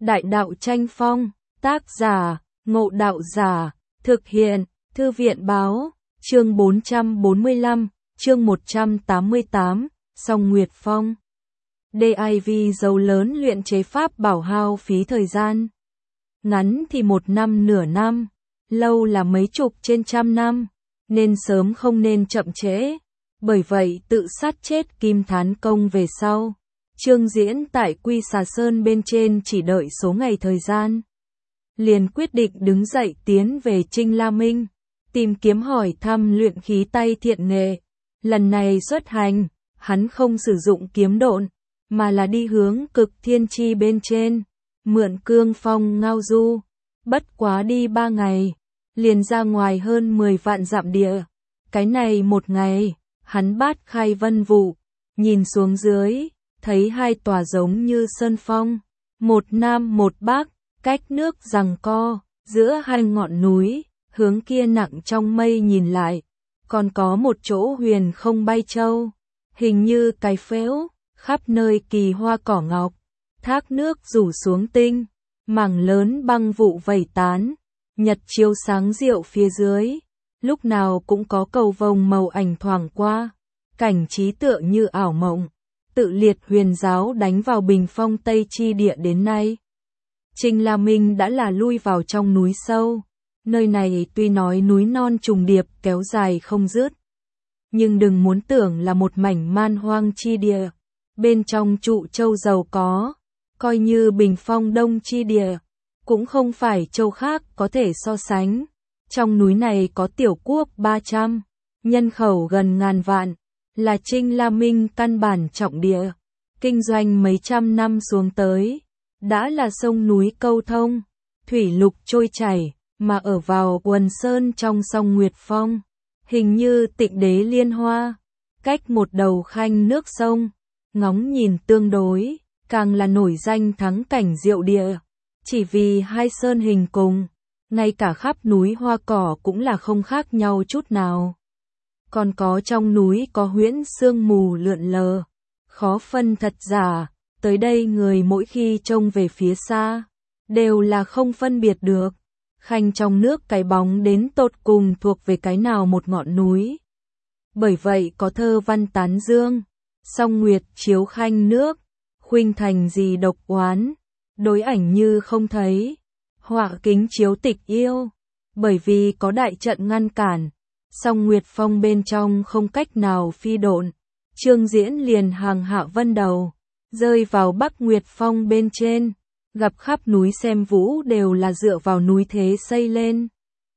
Đại đạo tranh phong, tác giả, Ngộ Đạo Giả, thực hiện, Thư viện báo, chương 445, chương 188, Song Nguyệt Phong. DIV dấu lớn luyện chế pháp bảo hao phí thời gian. Ngắn thì 1 năm nửa năm, lâu là mấy chục trên trăm năm, nên sớm không nên chậm trễ. Bởi vậy tự sát chết Kim Thán Công về sau. Chương Diễn tại Quy Xà Sơn bên trên chỉ đợi số ngày thời gian. Liền quyết định đứng dậy tiến về Trinh La Minh, tìm kiếm hỏi thăm luyện khí tay thiện nghệ. Lần này xuất hành, hắn không sử dụng kiếm độn, mà là đi hướng Cực Thiên Chi bên trên, mượn cương phong ngao du. Bất quá đi 3 ngày, liền ra ngoài hơn 10 vạn dặm địa. Cái này một ngày, hắn bát khai vân vụ, nhìn xuống dưới, thấy 2 tòa giống như sơn phong, một nam một bắc, cách nước giằng co, giữa 2 ngọn núi, hướng kia nặng trong mây nhìn lại, còn có một chỗ huyền không bay châu, hình như cái phễu, khắp nơi kỳ hoa cỏ ngọc, thác nước rủ xuống tinh, mảng lớn băng vụ vẩy tán, nhật chiếu sáng rượu phía dưới, lúc nào cũng có cầu vồng màu ảnh thoảng qua, cảnh trí tựa như ảo mộng. Tự liệt huyền giáo đánh vào bình phong Tây Chi địa đến nay. Trinh La Minh đã là lui vào trong núi sâu, nơi này tuy nói núi non trùng điệp kéo dài không dứt, nhưng đừng muốn tưởng là một mảnh man hoang chi địa, bên trong trụ châu giàu có, coi như bình phong Đông Chi địa, cũng không phải châu khác có thể so sánh. Trong núi này có tiểu quốc 300, nhân khẩu gần ngàn vạn, là Trinh La Minh căn bản trọng địa, kinh doanh mấy trăm năm xuống tới, đã là sông núi câu thông, thủy lục trôi chảy, mà ở vào quần sơn trong sông Nguyệt Phong, hình như Tịnh Đế Liên Hoa, cách một đầu khanh nước sông, ngóng nhìn tương đối, càng là nổi danh thắng cảnh diệu địa, chỉ vì 2 sơn hình cùng, ngay cả khắp núi hoa cỏ cũng là không khác nhau chút nào. Còn có trong núi có huyễn sương mù lượn lờ, khó phân thật giả, tới đây người mỗi khi trông về phía xa, đều là không phân biệt được, khanh trong nước cái bóng đến tột cùng thuộc về cái nào một ngọn núi. Bởi vậy có thơ văn tán dương, song nguyệt chiếu khanh nước, khuynh thành gì độc oán, đối ảnh như không thấy, họa kính chiếu tịch yêu, bởi vì có đại trận ngăn cản. Song Nguyệt Phong bên trong không cách nào phi độn, Chương Diễn liền hàng hạ vân đầu, rơi vào Bắc Nguyệt Phong bên trên, gặp khắp núi xem vũ đều là dựa vào núi thế xây lên.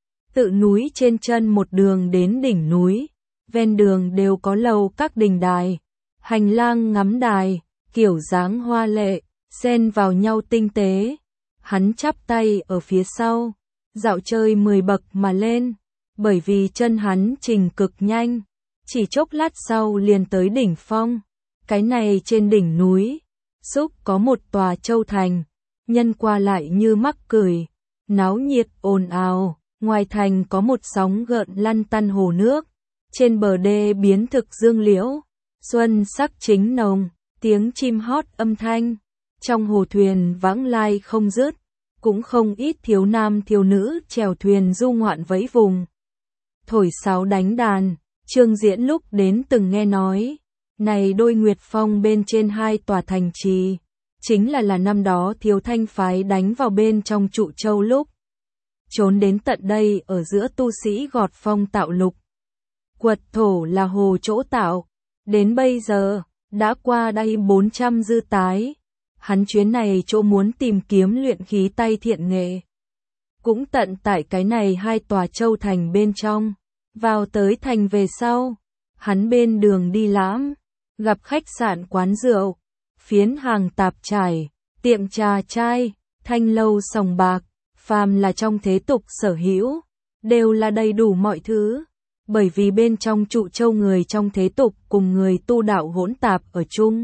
Tự núi trên chân một đường đến đỉnh núi, ven đường đều có lầu các đình đài, hành lang ngắm đài, kiểu dáng hoa lệ, xen vào nhau tinh tế. Hắn chắp tay ở phía sau, dạo chơi 10 bậc mà lên. Bởi vì chân hắn trình cực nhanh, chỉ chốc lát sau liền tới đỉnh phong. Cái này trên đỉnh núi, xúc có một tòa châu thành, nhân qua lại như mắc cười, náo nhiệt ồn ào. Ngoài thành có một sóng gợn lăn tăn hồ nước, trên bờ đê biến thực dương liễu, xuân sắc chính nồng, tiếng chim hót âm thanh, trong hồ thuyền vãng lai không dứt, cũng không ít thiếu nam thiếu nữ chèo thuyền du ngoạn vẫy vùng. Thổi sáo đánh đàn, Chương Diễn lúc đến từng nghe nói, này đôi Nguyệt Phong bên trên 2 tòa thành trì, chính là năm đó Thiếu Thanh phái đánh vào bên trong trụ châu lúc. Trốn đến tận đây ở giữa tu sĩ gọt phong tạo lục. Quật thổ là hồ chỗ tạo, đến bây giờ, đã qua đây 400 dư tái. Hắn chuyến này chỗ muốn tìm kiếm luyện khí tay thiện nghệ. Cũng tận tại cái này 2 tòa châu thành bên trong, vào tới thành về sau, hắn bên đường đi lãm, gặp khách sạn quán rượu, phiến hàng tạp trải, tiệm trà chai, thanh lâu sòng bạc, phàm là trong thế tục sở hữu, đều là đầy đủ mọi thứ, bởi vì bên trong trụ châu người trong thế tục cùng người tu đạo hỗn tạp ở chung,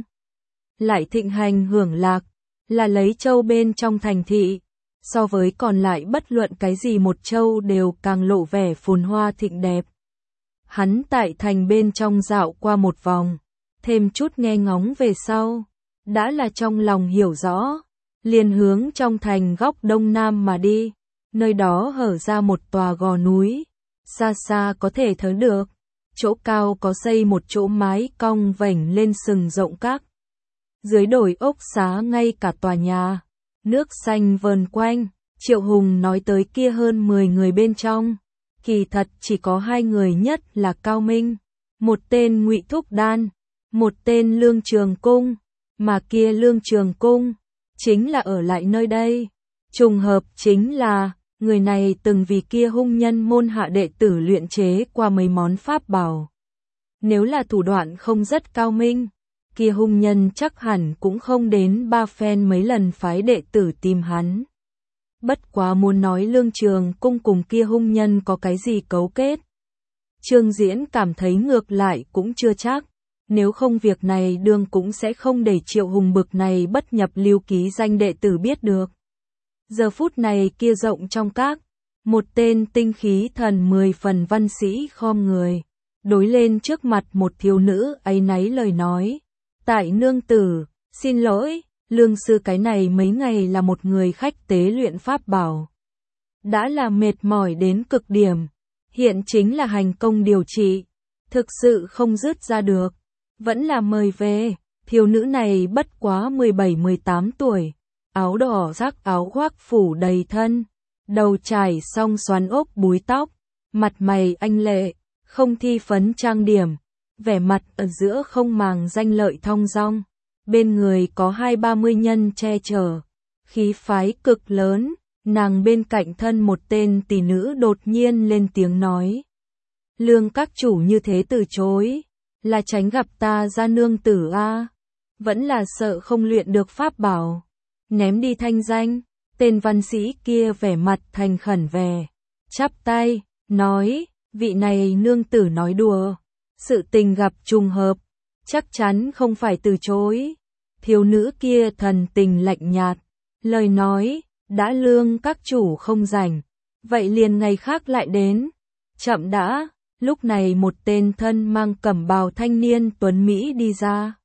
lại thịnh hành hưởng lạc, là lấy châu bên trong thành thị. So với còn lại bất luận cái gì một châu đều càng lộ vẻ phồn hoa thịnh đẹp. Hắn tại thành bên trong dạo qua một vòng, thêm chút nghe ngóng về sau, đã là trong lòng hiểu rõ, liền hướng trong thành góc đông nam mà đi, nơi đó hở ra một tòa gò núi, xa xa có thể thấy được, chỗ cao có xây một chỗ mái cong vểnh lên sừng rộng các. Dưới đồi ốc xá ngay cả tòa nhà, nước xanh vờn quanh, Triệu Hùng nói tới kia hơn 10 người bên trong, kỳ thật chỉ có 2 người nhất là Cao Minh, một tên Ngụy Thúc Đan, một tên Lương Trường Cung, mà kia Lương Trường Cung chính là ở lại nơi đây. Trùng hợp chính là, người này từng vì kia hung nhân môn hạ đệ tử luyện chế qua mấy món pháp bảo. Nếu là thủ đoạn không rất cao minh, kia hung nhân chắc hẳn cũng không đến 3 phen mấy lần phái đệ tử tìm hắn. Bất quá muốn nói Lương Trường Cung cùng kia hung nhân có cái gì cấu kết. Trương Diễn cảm thấy ngược lại cũng chưa chắc, nếu không việc này đương cũng sẽ không để Triệu Hùng bực này bất nhập lưu ký danh đệ tử biết được. Giờ phút này kia rộng trong các, một tên tinh khí thần 10 phần văn sĩ khom người, đối lên trước mặt một thiếu nữ áy náy lời nói. Tại nương tử, xin lỗi, lương sư cái này mấy ngày là một người khách tế luyện pháp bảo. Đã là mệt mỏi đến cực điểm, hiện chính là hành công điều trị, thực sự không dứt ra được, vẫn là mời về. Thiếu nữ này bất quá 17-18 tuổi, áo đỏ rác áo khoác phủ đầy thân, đầu trải xong xoắn ốc búi tóc, mặt mày anh lệ, không thi phấn trang điểm, vẻ mặt ở giữa không màng danh lợi thong dong, bên người có 20-30 nhân che chở, khí phái cực lớn. Nàng bên cạnh thân một tên tỷ nữ đột nhiên lên tiếng nói: Lương các chủ như thế từ chối, là tránh gặp ta ra nương tử a? Vẫn là sợ không luyện được pháp bảo, ném đi thanh danh. Tên văn sĩ kia vẻ mặt thành khẩn vẻ, chắp tay, nói: vị này nương tử nói đùa, sự tình gặp trùng hợp, chắc chắn không phải từ chối. Thiếu nữ kia thần tình lạnh nhạt, lời nói: đã Lương các chủ không rảnh, vậy liền ngày khác lại đến. Chậm đã. Lúc này một tên thân mang cẩm bào thanh niên tuấn Mỹ đi ra.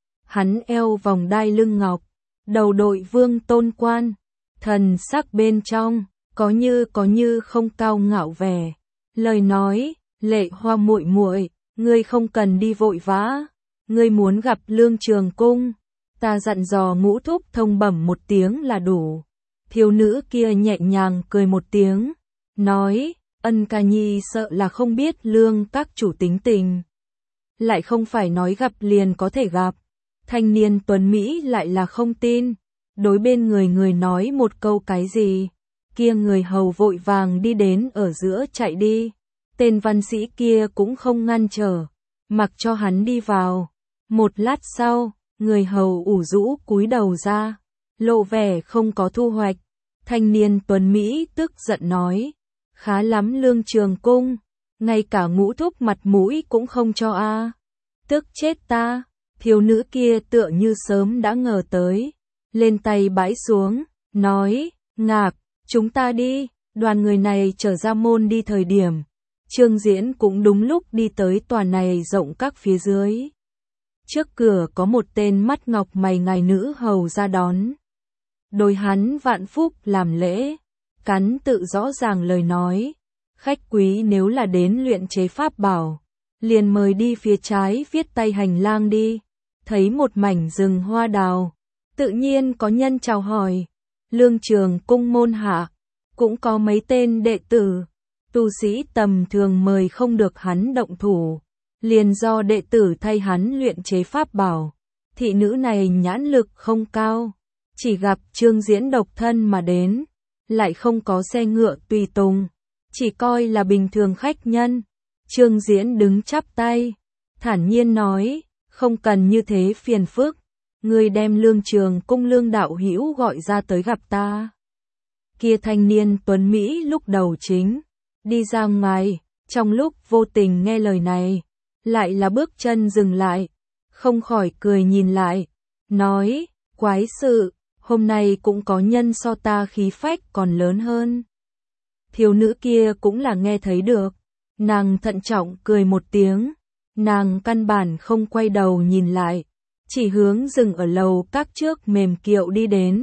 Hắn eo vòng đai lưng ngọc, đầu đội vương tôn quan, thần sắc bên trong có như không cao ngạo vẻ. Lời nói: Lệ Hoa muội muội, ngươi không cần đi vội vã, ngươi muốn gặp Lương Trường Cung, ta dặn dò Ngũ thúc thông bẩm một tiếng là đủ. Thiếu nữ kia nhẹ nhàng cười một tiếng, nói: Ân ca nhi sợ là không biết Lương các chủ tính tình, lại không phải nói gặp liền có thể gặp. Thanh niên tuấn Mỹ lại là không tin, đối bên người nói một câu cái gì, kia người hầu vội vàng đi đến ở giữa chạy đi. Tên văn sĩ kia cũng không ngăn trở, mặc cho hắn đi vào. Một lát sau, người hầu ủ rũ cúi đầu ra, lộ vẻ không có thu hoạch. Thanh niên tuấn Mỹ tức giận nói: khá lắm Lương Trường Cung, ngay cả Ngũ thúc mặt mũi cũng không cho a. Tức chết ta. Thiếu nữ kia tựa như sớm đã ngờ tới, lên tay bãi xuống, nói: Ngạc, chúng ta đi. Đoàn người này trở ra môn đi thời điểm, Trương Diễn cũng đúng lúc đi tới tòa này rộng các phía dưới. Trước cửa có một tên mắt ngọc mày ngài nữ hầu ra đón. Đối hắn vạn phúc làm lễ, cắn tự rõ ràng lời nói: khách quý nếu là đến luyện chế pháp bảo, liền mời đi phía trái viết tay hành lang đi. Thấy một mảnh rừng hoa đào, tự nhiên có nhân chào hỏi. Lương Trường Cung môn hạ, cũng có mấy tên đệ tử, tu sĩ tầm thường mời không được hắn động thủ, liền do đệ tử thay hắn luyện chế pháp bảo. Thị nữ này nhãn lực không cao, chỉ gặp Trương Diễn độc thân mà đến, lại không có xe ngựa tùy tùng, chỉ coi là bình thường khách nhân. Trương Diễn đứng chắp tay, thản nhiên nói: không cần như thế phiền phức, ngươi đem Lương Trường Cung Lương đạo hữu gọi ra tới gặp ta. Kia thanh niên tuấn Mỹ lúc đầu chính đi ra ngoài, trong lúc vô tình nghe lời này, lại là bước chân dừng lại, không khỏi cười nhìn lại, nói: quái sự, hôm nay cũng có nhân so ta khí phách còn lớn hơn. Thiếu nữ kia cũng là nghe thấy được, nàng thận trọng cười một tiếng, nàng căn bản không quay đầu nhìn lại, chỉ hướng dừng ở lầu các trước mềm kiệu đi đến.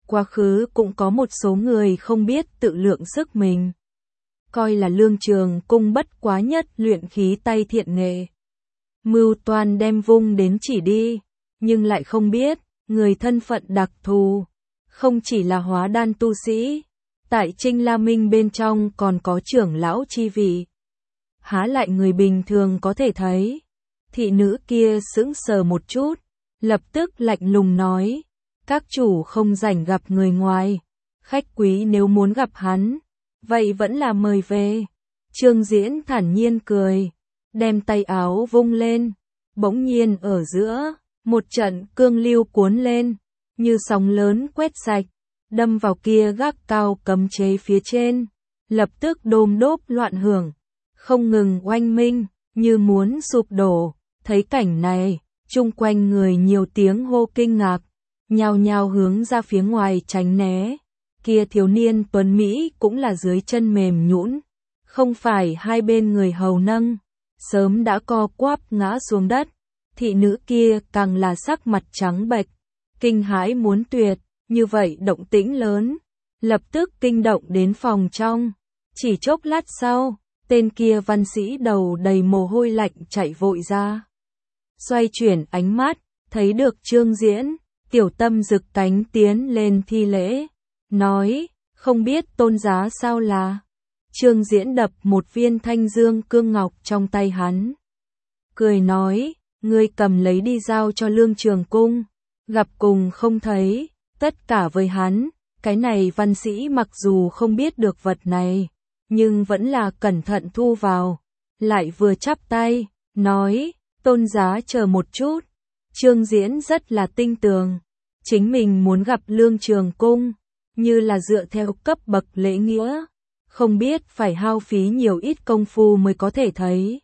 Quá khứ cũng có một số người không biết tự lượng sức mình. Coi là Lương Trường Cung bất quá nhất luyện khí tay thiện nghệ. Mưu toan đem vung đến chỉ đi, nhưng lại không biết, người thân phận đặc thù. Không chỉ là hóa đan tu sĩ, tại Trinh La Minh bên trong còn có trưởng lão chi vị. Há lại người bình thường có thể thấy. Thị nữ kia sững sờ một chút, lập tức lạnh lùng nói, các chủ không rảnh gặp người ngoài, khách quý nếu muốn gặp hắn, vậy vẫn là mời về. Trương Diễn thản nhiên cười, đem tay áo vung lên, bỗng nhiên ở giữa, một trận cương lưu cuốn lên, như sóng lớn quét sạch, đâm vào kia gác cao cấm chế phía trên, lập tức đôm đốp loạn hưởng, không ngừng oanh minh, như muốn sụp đổ. Thấy cảnh này, chung quanh người nhiều tiếng hô kinh ngạc, nhao nhao hướng ra phía ngoài tránh né. Kia thiếu niên tuấn Mỹ cũng là dưới chân mềm nhũn, không phải hai bên người hầu nâng, sớm đã co quắp ngã xuống đất. Thị nữ kia càng là sắc mặt trắng bệch, kinh hãi muốn tuyệt, như vậy động tĩnh lớn, lập tức kinh động đến phòng trong. Chỉ chốc lát sau, tên kia văn sĩ đầu đầy mồ hôi lạnh chạy vội ra. Xoay chuyển ánh mắt, thấy được Trương Diễn, tiểu tâm rực cánh tiến lên thi lễ, nói, không biết tôn giá sao là. Trương Diễn đập một viên thanh dương cương ngọc trong tay hắn. Cười nói, ngươi cầm lấy đi giao cho Lương Trường Cung, gặp cùng không thấy, tất cả với hắn. Cái này văn sĩ mặc dù không biết được vật này, nhưng vẫn là cẩn thận thu vào, lại vừa chắp tay, nói, tôn giá chờ một chút. Trương Diễn rất là tinh tường, chính mình muốn gặp Lương Trường Cung, như là dựa theo cấp bậc lễ nghĩa, không biết phải hao phí nhiều ít công phu mới có thể thấy.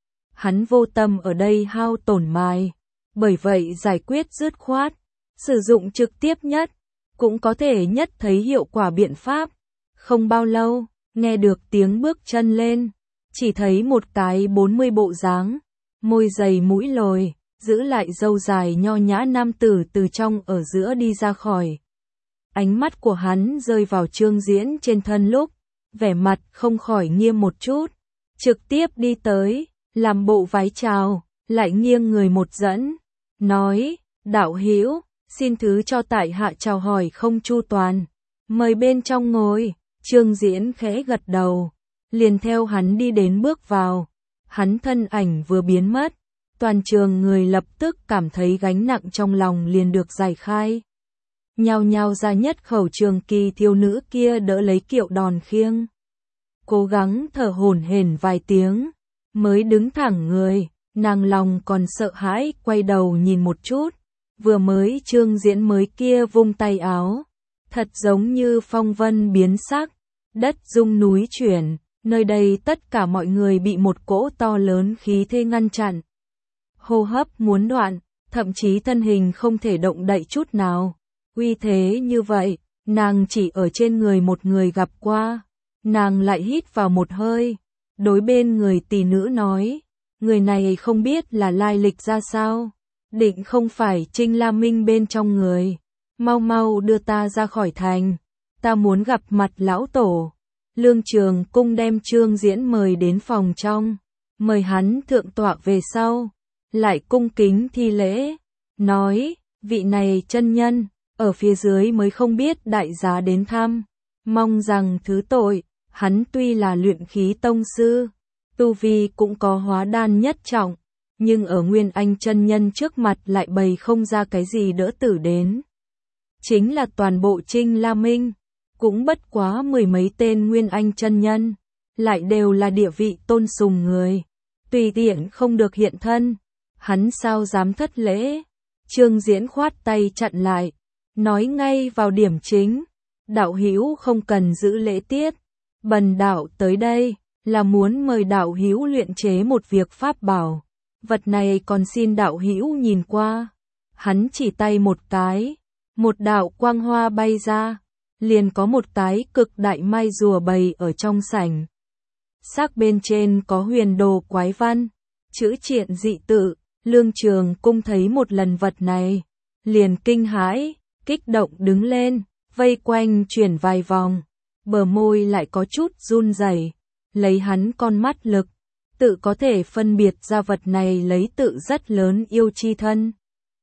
Hắn vô tâm ở đây hao tổn mài, bởi vậy giải quyết dứt khoát, sử dụng trực tiếp nhất, cũng có thể nhất thấy hiệu quả biện pháp. Không bao lâu, nghe được tiếng bước chân lên, chỉ thấy một cái 40 bộ dáng, môi dày mũi lồi, giữ lại râu dài nho nhã nam tử từ trong ở giữa đi ra khỏi. Ánh mắt của hắn rơi vào Trương Diễn trên thân lúc, vẻ mặt không khỏi nghiêm một chút, trực tiếp đi tới, làm bộ vái chào, lại nghiêng người một dẫn, nói, đạo hữu, xin thứ cho tại hạ chào hỏi không chu toàn, mời bên trong ngồi. Trương Diễn khẽ gật đầu, liền theo hắn đi đến bước vào, hắn thân ảnh vừa biến mất, toàn trường người lập tức cảm thấy gánh nặng trong lòng liền được giải khai. Nhao nhao ra nhất khẩu Trường Kỳ thiếu nữ kia đỡ lấy kiệu đòn khiêng, cố gắng thở hổn hển vài tiếng, mới đứng thẳng người, nàng lòng còn sợ hãi quay đầu nhìn một chút, vừa mới Trương Diễn mới kia vung tay áo, thật giống như phong vân biến sắc, đất rung núi chuyển, nơi đây tất cả mọi người bị một cỗ to lớn khí thế ngăn chặn. Hô hấp muốn đoạn, thậm chí thân hình không thể động đậy chút nào. Uy thế như vậy, nàng chỉ ở trên người một người gặp qua. Nàng lại hít vào một hơi, đối bên người tỷ nữ nói, người này không biết là lai lịch ra sao, định không phải Trinh La Minh bên trong người, mau mau đưa ta ra khỏi thành, ta muốn gặp mặt lão tổ. Lương Trường Cung đem Trương Diễn mời đến phòng trong, mời hắn thượng tọa về sau, lại cung kính thi lễ, nói, vị này chân nhân, ở phía dưới mới không biết đại giá đến thăm, mong rằng thứ tội. Hắn tuy là luyện khí tông sư, tu vi cũng có hóa đan nhất trọng, nhưng ở Nguyên Anh chân nhân trước mặt lại bày không ra cái gì đỡ tử đến. Chính là toàn bộ Trinh La Minh, cũng bất quá mười mấy tên Nguyên Anh chân nhân, lại đều là địa vị tôn sùng người, tùy tiện không được hiện thân, hắn sao dám thất lễ. Trương Diễn khoát tay chặn lại, nói ngay vào điểm chính, đạo hữu không cần giữ lễ tiết. Bần đạo tới đây là muốn mời đạo hữu luyện chế một việc pháp bảo, vật này còn xin đạo hữu nhìn qua. Hắn chỉ tay một cái, một đạo quang hoa bay ra, liền có một cái cực đại mai rùa bày ở trong sảnh. Xác bên trên có huyền đồ quái văn, chữ triện dị tự. Lương Trường Cung thấy một lần vật này, liền kinh hãi, kích động đứng lên, vây quanh chuyển vài vòng, bờ môi lại có chút run rẩy, lấy hắn con mắt lực, tự có thể phân biệt ra vật này lấy tự rất lớn yêu chi thân.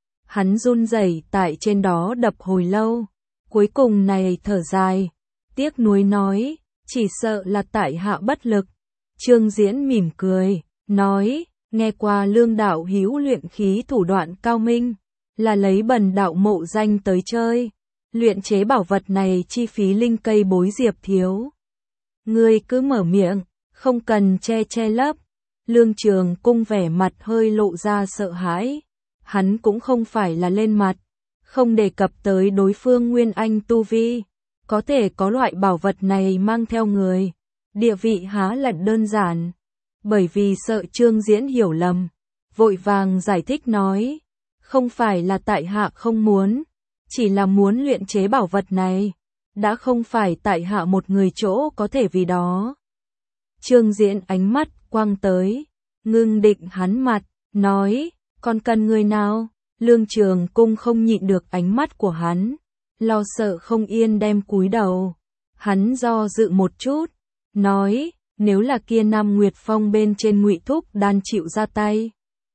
Hắn run rẩy tại trên đó đập hồi lâu, cuối cùng này thở dài, tiếc nuối nói, chỉ sợ là tại hạ bất lực. Trương Diễn mỉm cười, nói, nghe qua Lương đạo hữu luyện khí thủ đoạn cao minh, là lấy bần đạo mộ danh tới chơi, luyện chế bảo vật này chi phí linh cây bối diệp thiếu. Ngươi cứ mở miệng, không cần che lấp. Lương Trường Cung vẻ mặt hơi lộ ra sợ hãi, hắn cũng không phải là lên mặt, không đề cập tới đối phương nguyên anh tu vi, có thể có loại bảo vật này mang theo người, địa vị há là đơn giản. Bởi vì sợ Trương Diễn hiểu lầm, vội vàng giải thích nói, không phải là tại hạ không muốn, chỉ là muốn luyện chế bảo vật này, đã không phải tại hạ một người chỗ có thể vì đó. Trương Diễn ánh mắt quang tới, ngưng định hắn mặt, nói, còn cần người nào? Lương Trường Cung không nhịn được ánh mắt của hắn, lo sợ không yên đem cúi đầu. Hắn do dự một chút, nói, nếu là kia Nam Nguyệt Phong bên trên Ngụy Thúc Đan chịu ra tay,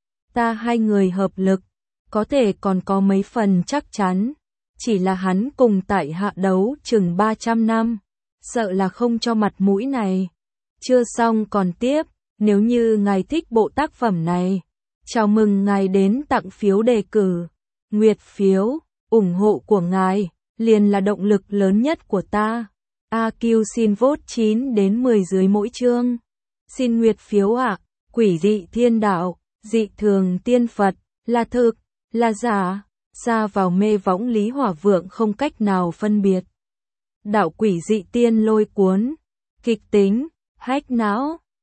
ta hai người hợp lực, có thể còn có mấy phần chắc chắn, chỉ là hắn cùng tại hạ đấu chừng 300 năm, sợ là không cho mặt mũi này. Chưa xong còn tiếp, nếu như ngài thích bộ tác phẩm này, chào mừng ngài đến tặng phiếu đề cử, nguyệt phiếu, ủng hộ của ngài, liền là động lực lớn nhất của ta. AQ xin vote 9 đến 10 dưới mỗi chương. Xin nguyệt phiếu ạ, quỷ dị thiên đạo, dị thường tiên Phật, là thực, là giả, xa vào mê võng Lý Hỏa Vượng không cách nào phân biệt. Đạo quỷ dị tiên lôi cuốn, kịch tính, hách não.